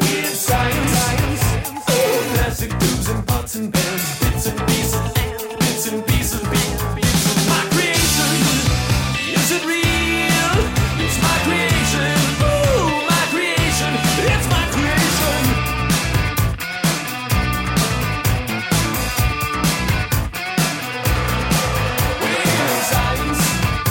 Weird science. Oh, plastic tubes and pots and pans, bits and pieces, bits and pieces, bits of my creation. Is it real? It's my creation. Ooh, my creation. It's my creation. Weird science.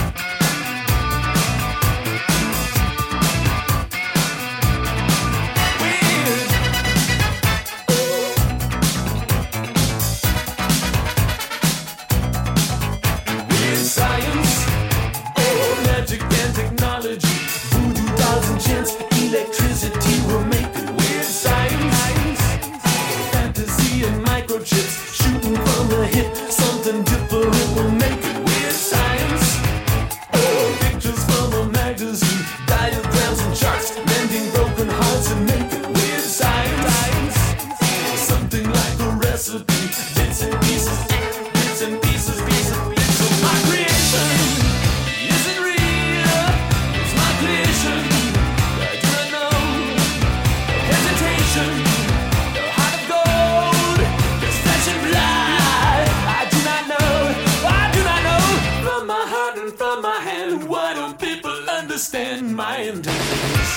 Science, oh, magic and technology, voodoo dolls and chants, electricity will make it. Weird science, fantasy and microchips, shooting from the hip, something different will make it. Weird science, oh, pictures from a magazine, diagrams and charts, mending broken hearts and make it. Weird science, something like a recipe, bits and pieces, bits and pieces, pieces. My creation, is it real? It's my creation. I do not know. No hesitation, no heart of gold, just flesh and blood. I do not know. From my heart and from my hand, why don't people understand my intentions?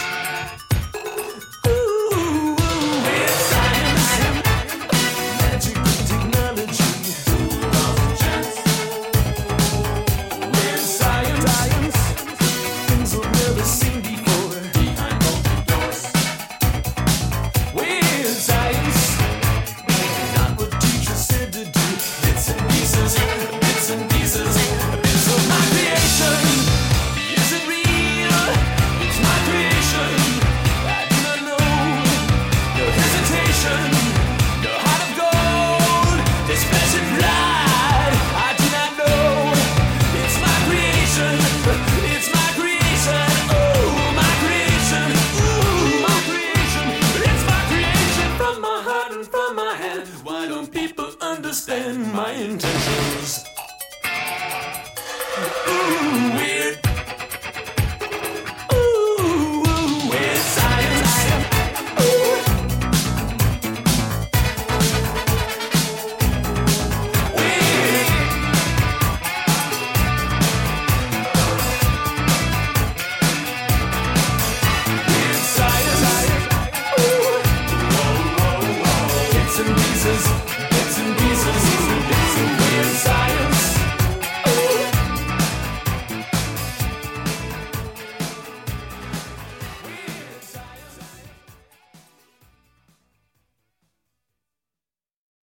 Ooh, weird science, magic and technology. Things we've never seen before. Behind open doors. Weird science. Not what teachers said to do. Bits and pieces, bits and pieces, bits of my creation. Is it real? It's my creation. I do not know. No hesitation. No heart of gold. This flesh and blood. I do not know. It's my creation. It's my creation. Oh, my creation. Ooh, my creation. It's my creation. From my heart and from my hand. Why don't people understand my intentions? Ooh,